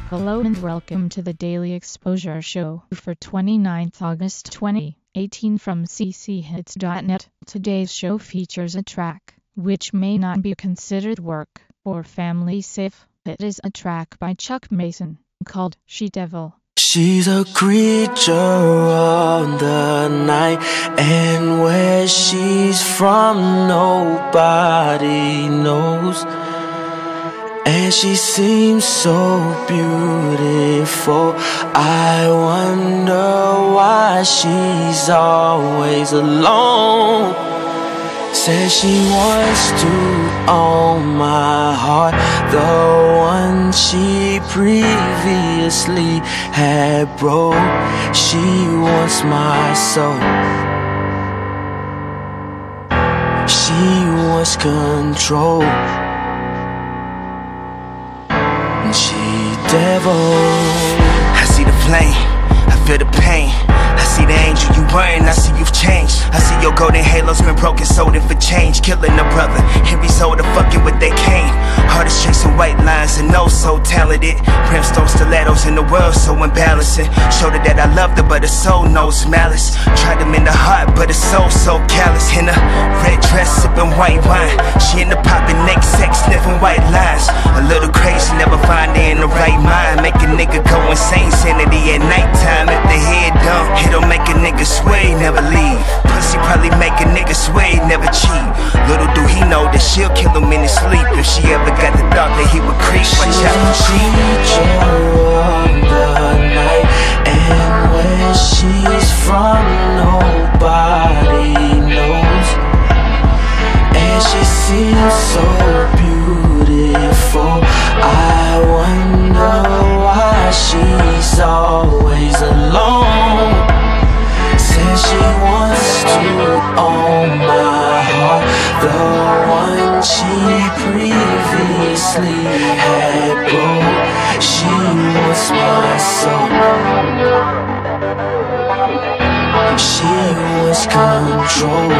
Hello and welcome to the Daily Exposure Show for 29th August 2018 from cchits.net. Today's show features a track which may not be considered work or family safe. It is a track by Chuck Mason called She Devil. She's a creature of the night, and where she's from nobody knows. And she seems so beautiful, I wonder why she's always alone. Says she wants to own my heart, the one she previously had broke. She wants my soul. She wants control. She devil. I see the flame, I feel the pain. I see the angel you wearing, I see you've changed. I see your golden halo's been broken, sold it for change. Killing a brother, Henry sold fucking with their cane. Hardest chasing white lines and no so talented. Brimstone stilettos in the world so imbalancing. Showed her that I loved her but her soul knows malice. Tried them in the heart but her soul so callous. In a red dress sipping white wine, she in the popping neck sex sniffing white lines. A little crazy, never find her in the right mind. Make a nigga go insane, sanity at nighttime. If the head dumb, it'll make a nigga sway, never leave. Pussy probably make a nigga sway, never cheat. Little do he know that she'll kill him in his sleep. If she ever got the thought that he would creep, watch out for she. Of the night, and where she's from nobody knows. And she seems so beautiful, I wonder why she's always alone. Says she wants to own my heart, the one she previously had broke. She wants my soul. She wants control.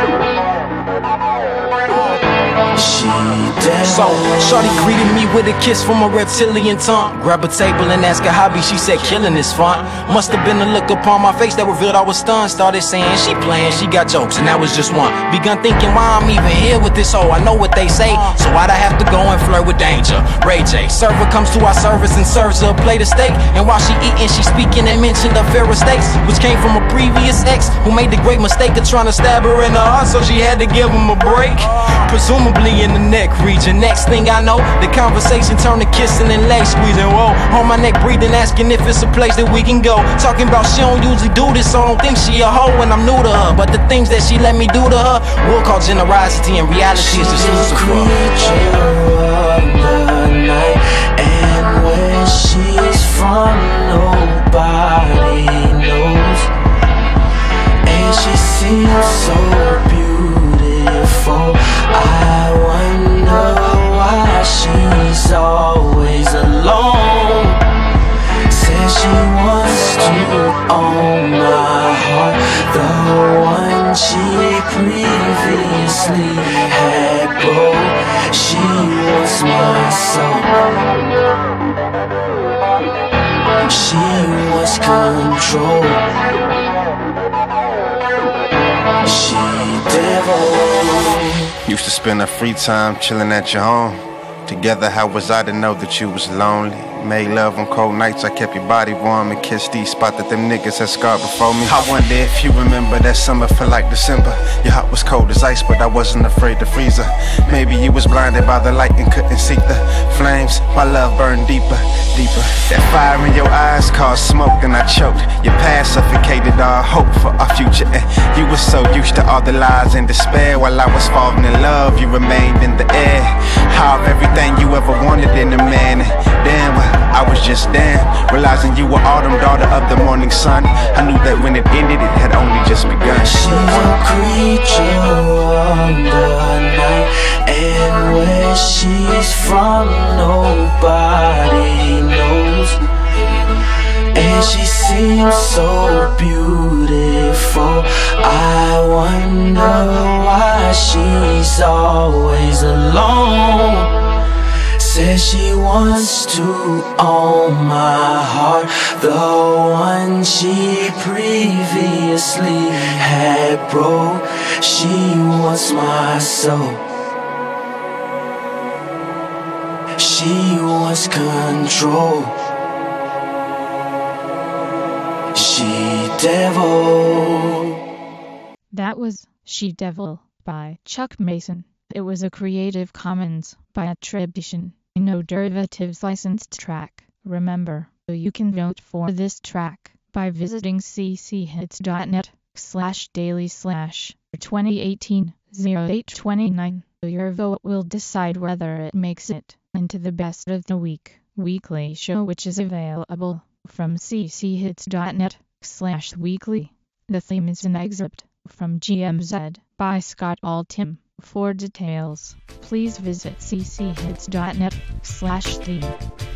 She devil. So, shorty greeted me with a kiss from a reptilian tongue. Grab a table and ask her hobby, she said killing is fun. Must have been a look upon my face that revealed I was stunned. Started saying she playing, she got jokes, and that was just one. Begun thinking why I'm even here with this hoe. I know what they say, so why'd I have to go and flirt with danger? Ray J, server comes to our service and serves her a plate of steak. And while she eating, she speaking and mentioned the fair mistakes, which came from a previous ex who made the great mistake of trying to stab her in the heart, so she had to give him a break. Presumably in the neck region. Next thing I know, the conversation turned to kissing and leg squeezing. Whoa, on my neck breathing, asking if it's a place that we can go. Talking about she don't usually do this, so I don't think she a hoe and I'm new to her. But the things that she let me do to her, we'll call generosity, and reality is just Lucifer. Creature of the night, and where she's from nobody knows. And she seems so beautiful, I wonder why she's always alone. Says she wants to own my heart, the one she previously had broke. She wants my soul. She wants control. She devil. Used to spend her free time chilling at your home. Together, how was I to know that you was lonely? Made love on cold nights, I kept your body warm and kissed these spots that them niggas had scarred before me. I wonder if you remember that summer felt like December. Your heart was cold as ice, but I wasn't afraid to freeze her. Maybe you was blinded by the light and couldn't see the flames. My love burned deeper, deeper. That fire in your eyes caused smoke and I choked. Your past suffocated our hope for our future, and you were so used to all the lies and despair. While I was falling in love, you remained in the air. How of everything you ever wanted in a man. And damn, I was just damn, realizing you were autumn, daughter of the morning sun. I knew that when it ended, it had only just begun. She's a creature of the night, and where she's from nobody knows. And she seems so beautiful, I wonder why she's always alone. Says she wants to own my heart, the one she previously had broke. She wants my soul. She wants control. She devil. That was She Devil by Chuck Mason. It was a Creative Commons by attribution, no derivatives licensed track. Remember, you can vote for this track by visiting cchits.net/daily/2018-0829. Your vote will decide whether it makes it into the Best of the Week weekly show, which is available from cchits.net/weekly. The theme is an excerpt from GMZ by Scott Altham. For details, please visit cchits.net/theme.